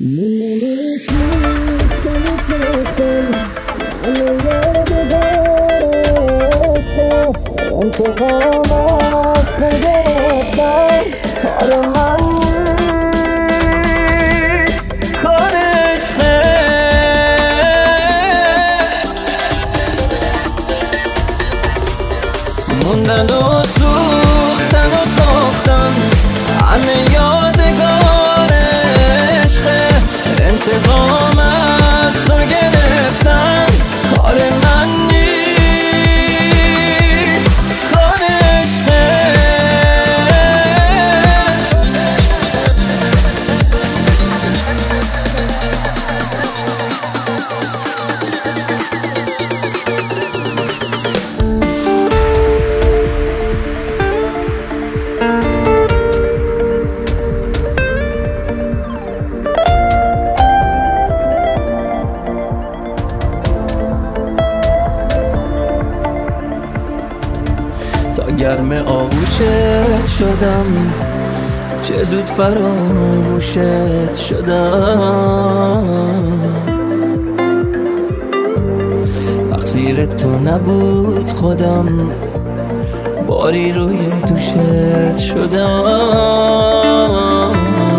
انتقام از تو گرفتم کار من کارشه موندن و سوختن و ساختن همه یادگار عشقه انتقام از تو گرفتن کار من تا گرم آغوشت شدم چه زود فراموشت شدم تقصیر تو نبود خودم باری روی دوشت شدم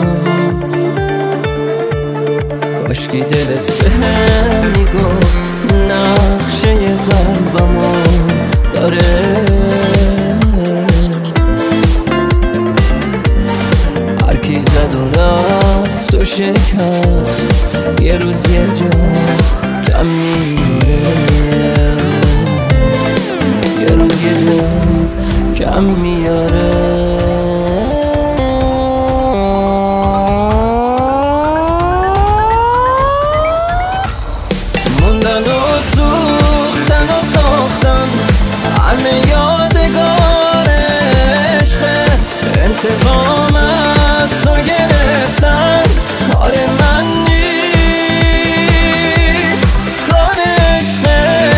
کاشکی دلت بهم میگفت نقشه قلبمو داره هرکی زد و رفت و شکست یه روز یه جا کم میاره یه روز یه جا کم میاره موندن و سوختن و ساختن همه یادگار عشقه انتقام از تو گرفتن کار من نیست کار عشقه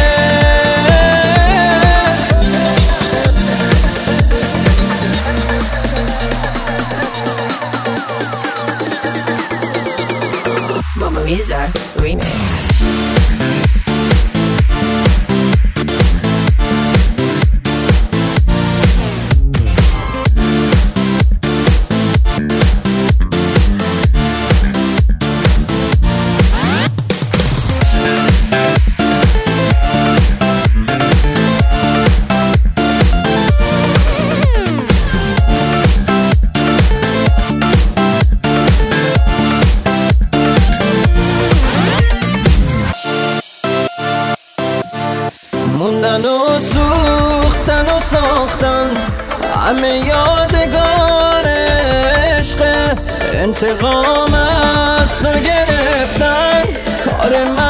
Mama Misa Remix. موندن و سوختن و ساختن همه یادگار عشق انتقام از تو گرفتن کار من